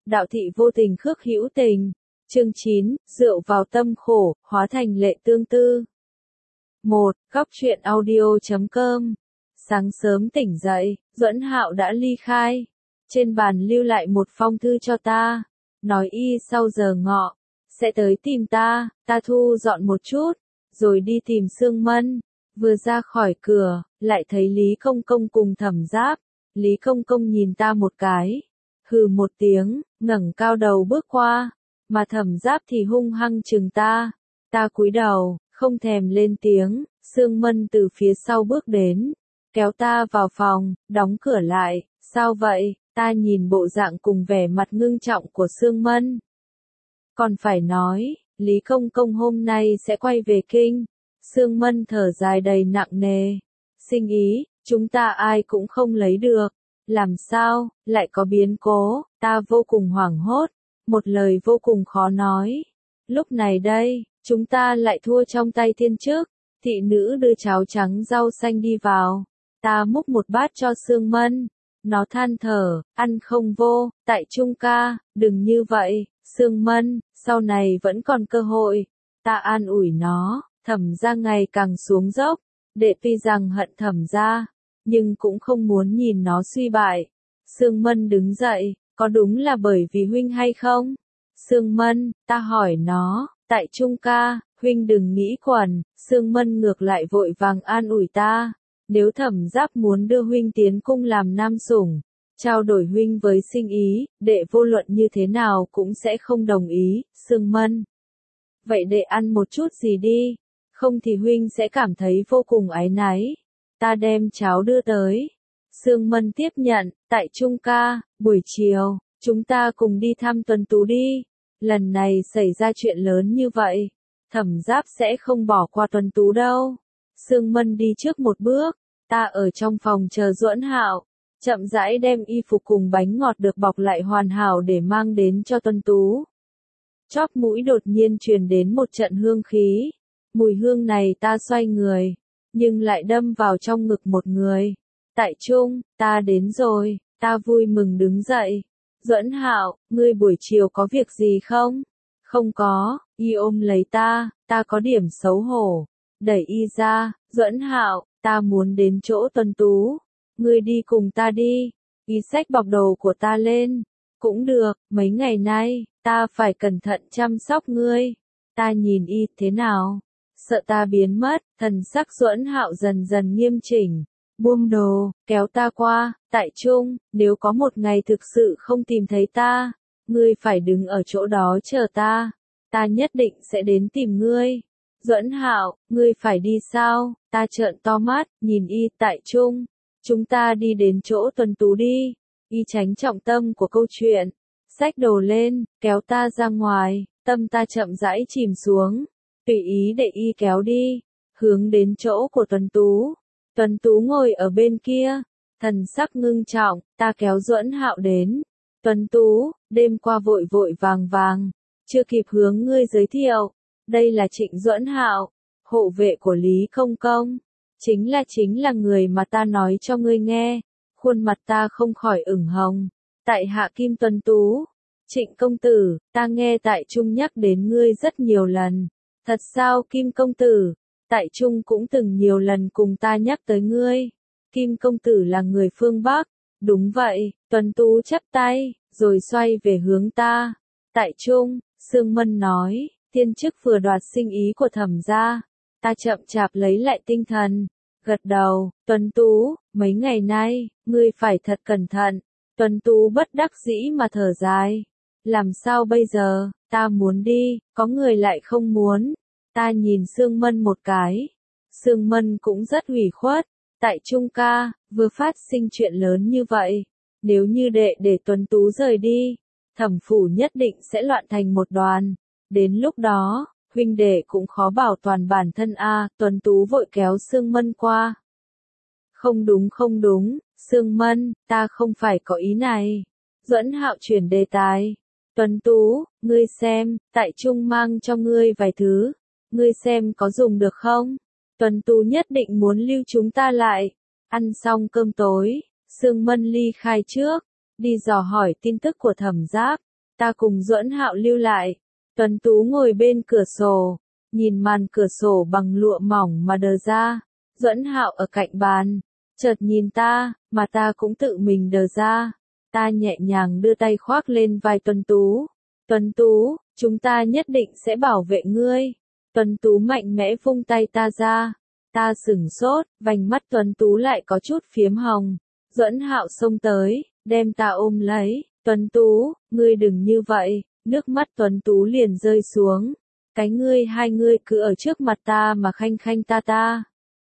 đạo thị vô tình khước hữu tình. Chương 9, rượu vào tâm khổ, hóa thành lệ tương tư. 1. Góc truyện audio.com. Sáng sớm tỉnh dậy, Duẫn Hạo đã ly khai. Trên bàn lưu lại một phong thư cho ta, nói y sau giờ ngọ sẽ tới tìm ta thu dọn một chút, rồi đi tìm Sương Mân. Vừa ra khỏi cửa, lại thấy Lý Công Công cùng Thẩm Giáp. Lý Công Công nhìn ta một cái, hừ một tiếng, ngẩng cao đầu bước qua, mà Thẩm Giáp thì hung hăng chừng ta. Ta cúi đầu, không thèm lên tiếng. Sương Mân từ phía sau bước đến, kéo ta vào phòng, đóng cửa lại. Sao vậy? Ta nhìn bộ dạng cùng vẻ mặt ngưng trọng của Sương Mân. Còn phải nói, Lý Công Công hôm nay sẽ quay về kinh. Sương Mân thở dài đầy nặng nề. Sinh ý, chúng ta ai cũng không lấy được. Làm sao, lại có biến cố? Ta vô cùng hoảng hốt, một lời vô cùng khó nói. Lúc này đây, chúng ta lại thua trong tay thiên chức. Thị nữ đưa cháo trắng rau xanh đi vào. Ta múc một bát cho Sương Mân. Nó than thở, ăn không vô. Tại Trung ca, đừng như vậy, Sương Mân, sau này vẫn còn cơ hội. Ta an ủi nó. Thẩm gia ngày càng xuống dốc. Đệ tuy rằng hận Thẩm gia, nhưng cũng không muốn nhìn nó suy bại. Sương Mân đứng dậy, có đúng là bởi vì huynh hay không? Sương Mân, ta hỏi nó, tại Trung ca, huynh đừng nghĩ quẩn. Sương Mân ngược lại vội vàng an ủi ta. Nếu Thẩm Giáp muốn đưa huynh tiến cung làm nam sủng, trao đổi huynh với Sinh Ý, đệ vô luận như thế nào cũng sẽ không đồng ý. Sương Mân, vậy đệ ăn một chút gì đi, không thì huynh sẽ cảm thấy vô cùng áy náy. Ta đem cháo đưa tới. Sương Mân tiếp nhận. Tại Trung ca, buổi chiều, chúng ta cùng đi thăm Tuần Tú đi. Lần này xảy ra chuyện lớn như vậy, Thẩm Giáp sẽ không bỏ qua Tuần Tú đâu. Sương Mân đi trước một bước. Ta ở trong phòng chờ Duẫn Hạo, chậm rãi đem y phục cùng bánh ngọt được bọc lại hoàn hảo để mang đến cho Tuần Tú. Chóp mũi đột nhiên truyền đến một trận hương khí. Mùi hương này ta xoay người, nhưng lại đâm vào trong ngực một người. Tại Trung, ta đến rồi. Ta vui mừng đứng dậy. Duẫn Hạo, ngươi buổi chiều có việc gì không? Không có. Y ôm lấy ta có điểm xấu hổ. Đẩy y ra. Duẫn Hạo, ta muốn đến chỗ Tuần Tú. Ngươi đi cùng ta đi. Y xách bọc đồ của ta lên. Cũng được, mấy ngày nay, ta phải cẩn thận chăm sóc ngươi. Ta nhìn y thế nào? Sợ ta biến mất. Thần sắc Duẫn Hạo dần dần nghiêm chỉnh. Buông đồ, kéo ta qua. Tại Trung, nếu có một ngày thực sự không tìm thấy ta, ngươi phải đứng ở chỗ đó chờ ta. Ta nhất định sẽ đến tìm ngươi. Duẫn Hạo, ngươi phải đi sao? Ta trợn to mắt, nhìn y. Tại Trung, chúng ta đi đến chỗ Tuần Tú đi. Y tránh trọng tâm của câu chuyện, xách đồ lên, kéo ta ra ngoài. Tâm ta chậm rãi chìm xuống, tùy ý để y kéo đi, hướng đến chỗ của Tuần Tú. Tuần Tú ngồi ở bên kia, thần sắc ngưng trọng. Ta kéo Duẫn Hạo đến. Tuần Tú, đêm qua vội vội vàng, chưa kịp hướng ngươi giới thiệu. Đây là Trịnh Duẫn Hạo, hộ vệ của Lý Công Công. Chính là người mà ta nói cho ngươi nghe. Khuôn mặt ta không khỏi ửng hồng. Tại hạ Kim Tuần Tú. Trịnh công tử, ta nghe tại Trung nhắc đến ngươi rất nhiều lần. Thật sao Kim công tử? Tại Trung cũng từng nhiều lần cùng ta nhắc tới ngươi. Kim công tử là người phương Bắc. Đúng vậy. Tuần Tú chắp tay, rồi xoay về hướng ta. Tại Trung, Sương Mân nói, thiên chức vừa đoạt Sinh Ý của Thẩm gia. Ta chậm chạp lấy lại tinh thần, gật đầu. Tuần Tú, mấy ngày nay, ngươi phải thật cẩn thận. Tuần Tú bất đắc dĩ mà thở dài. Làm sao bây giờ? Ta muốn đi, có người lại không muốn. Ta nhìn Sương Mân một cái. Sương Mân cũng rất ủy khuất. Tại Trung ca, vừa phát sinh chuyện lớn như vậy. Nếu như đệ để Tuần Tú rời đi, Thẩm phủ nhất định sẽ loạn thành một đoàn. Đến lúc đó, huynh đệ cũng khó bảo toàn bản thân a. Tuần Tú vội kéo Sương Mân qua. Không đúng, Sương Mân, ta không phải có ý này. Duẫn Hạo chuyển đề tài. Tuần Tú, ngươi xem, tại Trung mang cho ngươi vài thứ. Ngươi xem có dùng được không? Tuần Tú nhất định muốn lưu chúng ta lại. Ăn xong cơm tối, Sương Mân ly khai trước, đi dò hỏi tin tức của Thẩm Giáp. Ta cùng Duẫn Hạo lưu lại. Tuấn Tú ngồi bên cửa sổ, nhìn màn cửa sổ bằng lụa mỏng mà đờ ra. Duẫn Hạo ở cạnh bàn, chợt nhìn ta, mà ta cũng tự mình đờ ra. Ta nhẹ nhàng đưa tay khoác lên vai Tuấn Tú. Tuấn Tú, chúng ta nhất định sẽ bảo vệ ngươi. Tuấn Tú mạnh mẽ vung tay ta ra. Ta sửng sốt, vành mắt Tuấn Tú lại có chút phiếm hồng. Duẫn Hạo xông tới, đem ta ôm lấy. Tuấn Tú, ngươi đừng như vậy. Nước mắt Tuấn Tú liền rơi xuống. Cái ngươi hai ngươi cứ ở trước mặt ta mà khanh khanh ta.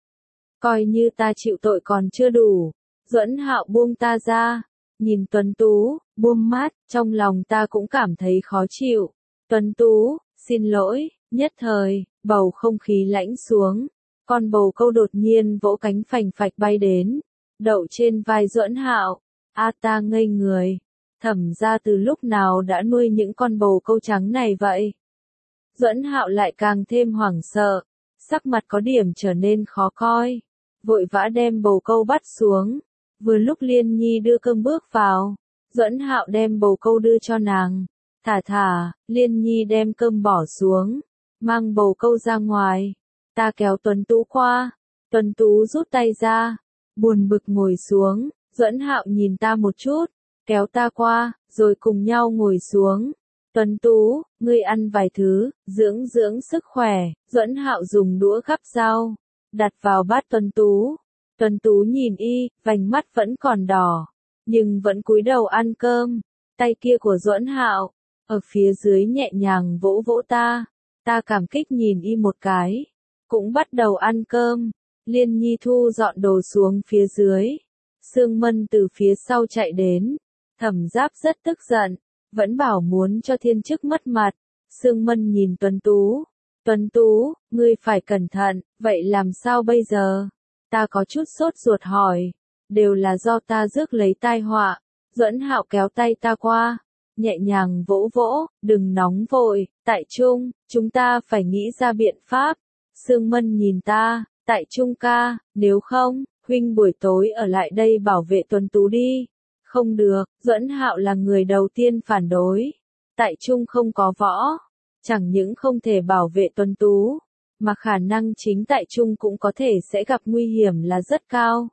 Coi như ta chịu tội còn chưa đủ. Duẫn Hạo buông ta ra. Nhìn Tuấn Tú, buông mắt, trong lòng ta cũng cảm thấy khó chịu. Tuấn Tú, xin lỗi, nhất thời, bầu không khí lãnh xuống. Con bồ câu đột nhiên vỗ cánh phành phạch bay đến, đậu trên vai Duẫn Hạo. Ta ngây người. Thẩm ra từ lúc nào đã nuôi những con bồ câu trắng này vậy? Duẫn Hạo lại càng thêm hoảng sợ, sắc mặt có điểm trở nên khó coi, vội vã đem bồ câu bắt xuống. Vừa lúc Liên Nhi đưa cơm bước vào, Duẫn Hạo đem bồ câu đưa cho nàng. Thả, Liên Nhi đem cơm bỏ xuống, mang bồ câu ra ngoài. Ta kéo Tuấn Tú qua, Tuấn Tú rút tay ra, buồn bực ngồi xuống. Duẫn Hạo nhìn ta một chút, kéo ta qua, rồi cùng nhau ngồi xuống. Tuấn Tú, ngươi ăn vài thứ, dưỡng sức khỏe. Duẫn Hạo dùng đũa gắp rau, đặt vào bát Tuấn Tú. Tuấn Tú nhìn y, vành mắt vẫn còn đỏ, nhưng vẫn cúi đầu ăn cơm. Tay kia của Duẫn Hạo, ở phía dưới nhẹ nhàng vỗ vỗ ta. Ta cảm kích nhìn y một cái, cũng bắt đầu ăn cơm. Liên Nhi thu dọn đồ xuống phía dưới. Sương Mân từ phía sau chạy đến. Thẩm Giáp rất tức giận, vẫn bảo muốn cho thiên chức mất mặt. Sương Mân nhìn Tuấn Tú. Tuấn Tú, ngươi phải cẩn thận, vậy làm sao bây giờ? Ta có chút sốt ruột hỏi. Đều là do ta rước lấy tai họa. Duẫn Hạo kéo tay ta qua, nhẹ nhàng vỗ vỗ, đừng nóng vội, Tại Trung, chúng ta phải nghĩ ra biện pháp. Sương Mân nhìn ta, Tại Trung ca, nếu không, huynh buổi tối ở lại đây bảo vệ Tuấn Tú đi. Không được, Duẫn Hạo là người đầu tiên phản đối. Tại Trung không có võ, chẳng những không thể bảo vệ Tuấn Tú, mà khả năng chính Tại Trung cũng có thể sẽ gặp nguy hiểm là rất cao.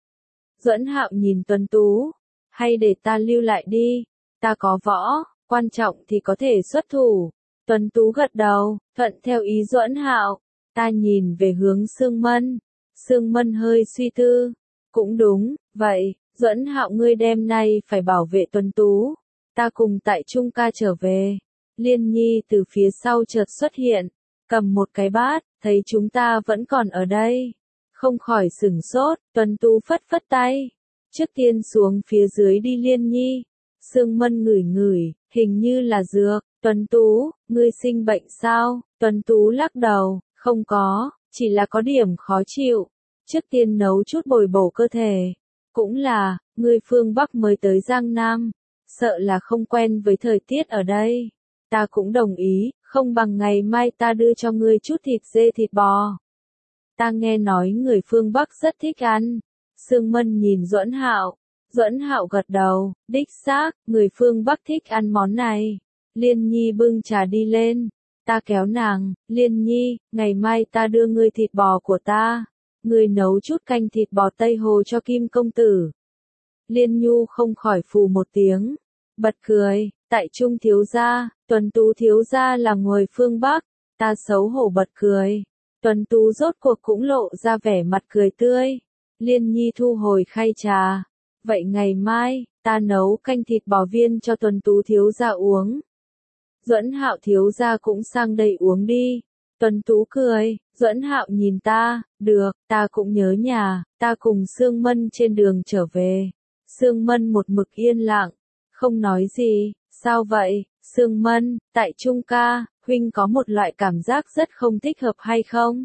Duẫn Hạo nhìn Tuấn Tú, hay để ta lưu lại đi, ta có võ, quan trọng thì có thể xuất thủ. Tuấn Tú gật đầu, thuận theo ý Duẫn Hạo. Ta nhìn về hướng Sương Mân. Sương Mân hơi suy tư. Cũng đúng, vậy, Duẫn Hạo ngươi đêm nay phải bảo vệ Tuấn Tú. Ta cùng Tại Trung ca trở về. Liên Nhi từ phía sau chợt xuất hiện, cầm một cái bát, thấy chúng ta vẫn còn ở đây. Không khỏi sửng sốt, Tuấn Tú phất phất tay. Trước tiên xuống phía dưới đi Liên Nhi. Sương Mân ngửi ngửi, hình như là dược. Tuấn Tú, ngươi sinh bệnh sao? Tuấn Tú lắc đầu, không có, chỉ là có điểm khó chịu. Trước tiên nấu chút bồi bổ cơ thể. Cũng là, ngươi phương Bắc mới tới Giang Nam, sợ là không quen với thời tiết ở đây. Ta cũng đồng ý, không bằng ngày mai ta đưa cho ngươi chút thịt dê thịt bò. Ta nghe nói người phương Bắc rất thích ăn. Sương Mân nhìn Duẫn Hạo. Duẫn Hạo gật đầu, đích xác, người phương Bắc thích ăn món này. Liên Nhi bưng trà đi lên. Ta kéo nàng, Liên Nhi, ngày mai ta đưa ngươi thịt bò của ta. Ngươi nấu chút canh thịt bò Tây Hồ cho Kim công tử. Liên Nhu không khỏi phù một tiếng, bật cười. Tại Trung thiếu gia, Tuấn Tú thiếu gia là người phương Bắc. Ta xấu hổ bật cười. Tuấn Tú rốt cuộc cũng lộ ra vẻ mặt cười tươi. Liên Nhi thu hồi khay trà. Vậy ngày mai, ta nấu canh thịt bò viên cho Tuấn Tú thiếu gia uống. Duẫn Hạo thiếu gia cũng sang đây uống đi. Tuấn Tú cười. Duẫn Hạo nhìn ta, được, ta cũng nhớ nhà. Ta cùng Sương Mân trên đường trở về. Sương Mân một mực yên lặng, không nói gì. Sao vậy, Sương Mân? Tại Trung ca, huynh có một loại cảm giác rất không thích hợp hay không?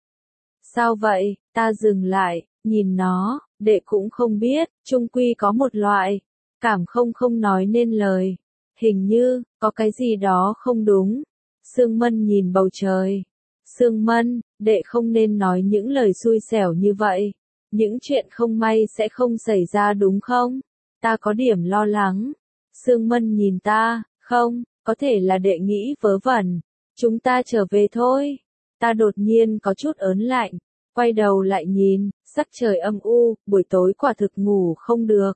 Sao vậy? Ta dừng lại, nhìn nó, đệ cũng không biết, chung quy có một loại cảm không nói nên lời. Hình như, có cái gì đó không đúng. Sương Mân nhìn bầu trời. Sương Mân, đệ không nên nói những lời xui xẻo như vậy. Những chuyện không may sẽ không xảy ra đúng không? Ta có điểm lo lắng. Sương Mân nhìn ta, Không, có thể là đệ nghĩ vớ vẩn. Chúng ta trở về thôi. Ta đột nhiên có chút ớn lạnh, quay đầu lại nhìn, sắc trời âm u, buổi tối quả thực ngủ không được.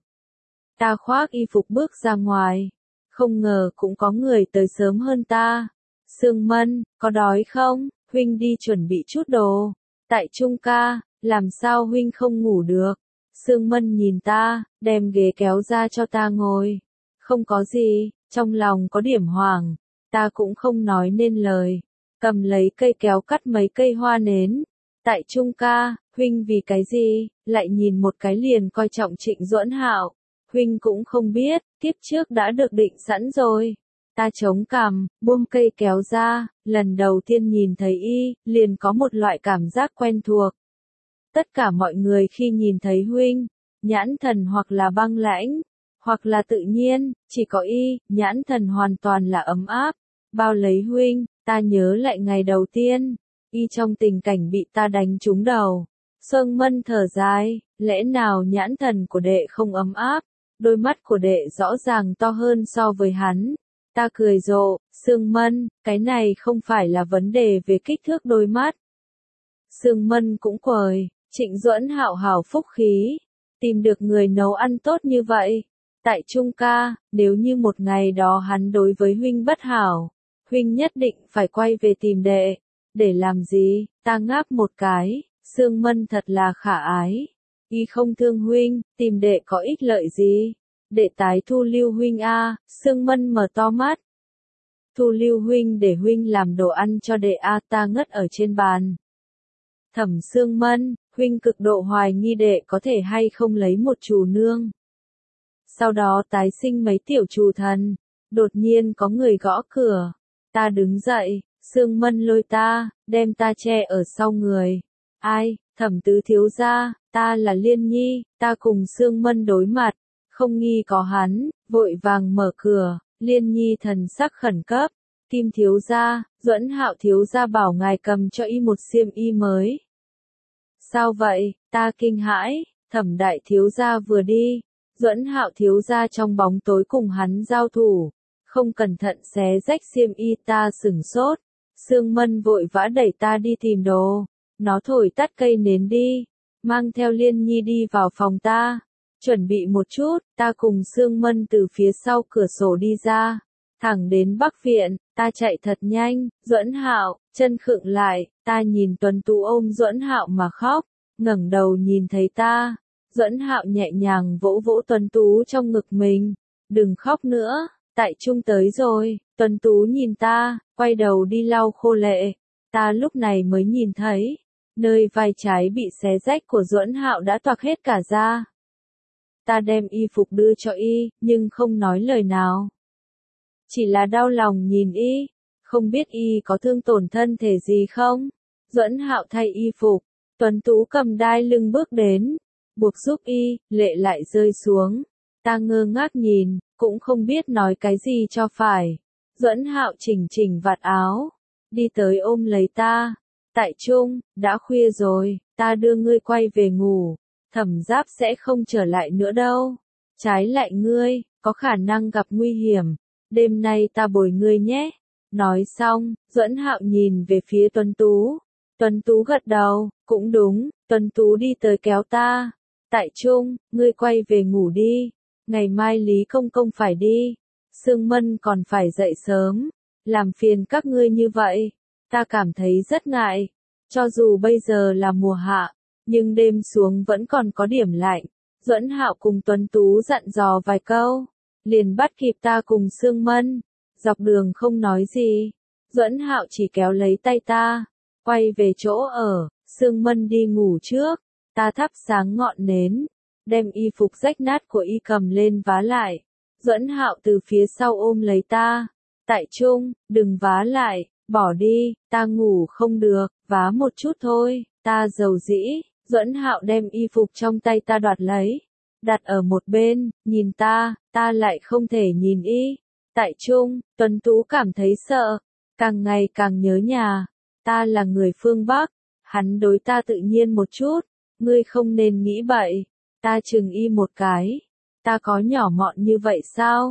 Ta khoác y phục bước ra ngoài. Không ngờ cũng có người tới sớm hơn ta. Sương Mân, có đói không? Huynh đi chuẩn bị chút đồ. Tại Trung ca, làm sao huynh không ngủ được? Sương Mân nhìn ta, đem ghế kéo ra cho ta ngồi. Không có gì, trong lòng có điểm hoảng. Ta cũng không nói nên lời. Cầm lấy cây kéo cắt mấy cây hoa nến. Tại Trung ca, huynh vì cái gì, lại nhìn một cái liền coi trọng Trịnh Duẫn Hạo. Huynh cũng không biết, kiếp trước đã được định sẵn rồi. Ta chống cằm, buông cây kéo ra, lần đầu tiên nhìn thấy y, liền có một loại cảm giác quen thuộc. Tất cả mọi người khi nhìn thấy huynh, nhãn thần hoặc là băng lãnh, hoặc là tự nhiên, chỉ có y, nhãn thần hoàn toàn là ấm áp, bao lấy huynh. Ta nhớ lại ngày đầu tiên, y trong tình cảnh bị ta đánh trúng đầu. Sương Mân thở dài, lẽ nào nhãn thần của đệ không ấm áp, đôi mắt của đệ rõ ràng to hơn so với hắn. Ta cười rộ, Sương Mân, cái này không phải là vấn đề về kích thước đôi mắt. Sương Mân cũng cười, Trịnh Duẫn Hạo hào phúc khí, tìm được người nấu ăn tốt như vậy. Tại Trung ca, nếu như một ngày đó hắn đối với huynh bất hảo, huynh nhất định phải quay về tìm đệ. Để làm gì? Ta ngáp một cái, Sương Mân thật là khả ái. Y không thương huynh, tìm đệ có ích lợi gì? Đệ tái thu lưu huynh a. Sương Mân mở to mắt. Thu lưu huynh để huynh làm đồ ăn cho đệ a. Ta ngất ở trên bàn. Thẩm Sương Mân, huynh cực độ hoài nghi đệ có thể hay không lấy một chủ nương. Sau đó tái sinh mấy tiểu chủ thần. Đột nhiên có người gõ cửa. Ta đứng dậy, Sương Mân lôi ta, đem ta che ở sau người. Ai? Thẩm tứ thiếu gia, ta là Liên Nhi. Ta cùng Sương Mân đối mặt, không nghi có hắn, vội vàng mở cửa. Liên Nhi thần sắc khẩn cấp. Kim thiếu gia, Duẫn Hạo thiếu gia bảo ngài cầm cho y một xiêm y mới. Sao vậy? Ta kinh hãi. Thẩm đại thiếu gia vừa đi, Duẫn Hạo thiếu gia trong bóng tối cùng hắn giao thủ, không cẩn thận xé rách xiêm y. Ta sửng sốt. Sương Mân vội vã đẩy ta đi tìm đồ. Nó thổi tắt cây nến đi, mang theo Liên Nhi đi vào phòng ta. Chuẩn bị một chút, ta cùng Sương Mân từ phía sau cửa sổ đi ra, thẳng đến Bắc Viện. Ta chạy thật nhanh, Duẫn Hạo, chân khựng lại. Ta nhìn Tuấn Tú ôm Duẫn Hạo mà khóc, ngẩng đầu nhìn thấy ta. Duẫn Hạo nhẹ nhàng vỗ vỗ Tuấn Tú trong ngực mình. Đừng khóc nữa, Tại Trung tới rồi. Tuấn Tú nhìn ta, quay đầu đi lau khô lệ. Ta lúc này mới nhìn thấy, nơi vai trái bị xé rách của Duẫn Hạo đã toạc hết cả ra. Ta đem y phục đưa cho y, nhưng không nói lời nào. Chỉ là đau lòng nhìn y, không biết y có thương tổn thân thể gì không. Duẫn Hạo thay y phục, Tuấn Tú cầm đai lưng bước đến, buộc giúp y, lệ lại rơi xuống. Ta ngơ ngác nhìn, cũng không biết nói cái gì cho phải. Duẫn Hạo chỉnh chỉnh vạt áo, đi tới ôm lấy ta. Tại Trung, đã khuya rồi, ta đưa ngươi quay về ngủ. Thẩm Giáp sẽ không trở lại nữa đâu. Trái lại ngươi, có khả năng gặp nguy hiểm. Đêm nay ta bồi ngươi nhé. Nói xong, Duẫn Hạo nhìn về phía Tuấn Tú. Tuấn Tú gật đầu, cũng đúng. Tuấn Tú đi tới kéo ta. Tại Trung, ngươi quay về ngủ đi. Ngày mai Lý Công Công phải đi. Sương Mân còn phải dậy sớm. Làm phiền các ngươi như vậy. Ta cảm thấy rất ngại. Cho dù bây giờ là mùa hạ, nhưng đêm xuống vẫn còn có điểm lạnh. Duẫn Hạo cùng Tuấn Tú dặn dò vài câu, liền bắt kịp ta cùng Sương Mân. Dọc đường không nói gì, Duẫn Hạo chỉ kéo lấy tay ta, quay về chỗ ở. Sương Mân đi ngủ trước, ta thắp sáng ngọn nến, đem y phục rách nát của y cầm lên vá lại. Duẫn Hạo từ phía sau ôm lấy ta. Tại Trung, đừng vá lại, bỏ đi, ta ngủ không được, vá một chút thôi. Ta dầu dĩ. Duẫn Hạo đem y phục trong tay ta đoạt lấy, đặt ở một bên, nhìn ta lại không thể nhìn y. Tại Trung, Tuấn Tú cảm thấy sợ, càng ngày càng nhớ nhà. Ta là người phương Bắc, hắn đối ta tự nhiên một chút, ngươi không nên nghĩ bậy. Ta chừng y một cái, ta có nhỏ mọn như vậy sao?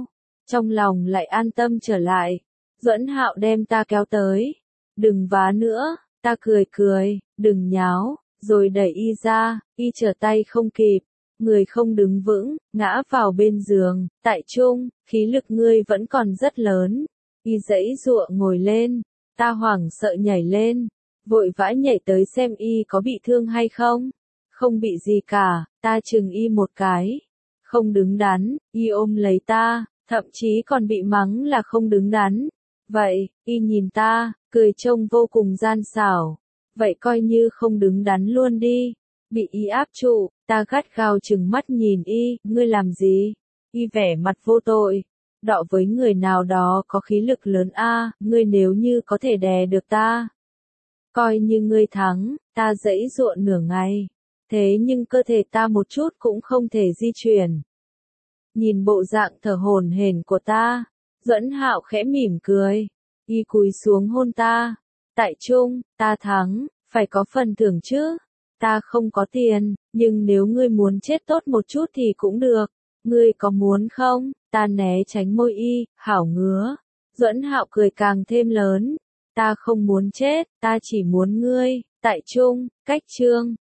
trong lòng lại an tâm trở lại. Duẫn Hạo đem ta kéo tới. Đừng vá nữa, ta cười cười, đừng nháo, rồi đẩy y ra, y trở tay không kịp. Người không đứng vững, ngã vào bên giường. Tại Trung, khí lực ngươi vẫn còn rất lớn. Y giãy giụa ngồi lên, ta hoảng sợ nhảy lên, vội vã nhảy tới xem y có bị thương hay không. Không bị gì cả, ta chừng y một cái. Không đứng đắn, y ôm lấy ta, thậm chí còn bị mắng là không đứng đắn. Vậy, y nhìn ta, cười trông vô cùng gian xảo. Vậy coi như không đứng đắn luôn đi. Bị y áp trụ, ta gắt gao chừng mắt nhìn y, ngươi làm gì? Y vẻ mặt vô tội. Đọ với người nào đó có khí lực lớn a, ngươi nếu như có thể đè được ta. Coi như ngươi thắng, ta giãy giụa nửa ngày. Thế nhưng cơ thể ta một chút cũng không thể di chuyển. Nhìn bộ dạng thở hổn hển của ta, Duẫn Hạo khẽ mỉm cười. Y cúi xuống hôn ta. Tại Trung, ta thắng, phải có phần thưởng chứ. Ta không có tiền, nhưng nếu ngươi muốn chết tốt một chút thì cũng được. Ngươi có muốn không? Ta né tránh môi y, hảo ngứa. Duẫn Hạo cười càng thêm lớn. Ta không muốn chết, ta chỉ muốn ngươi. Tại Trung, cách chương.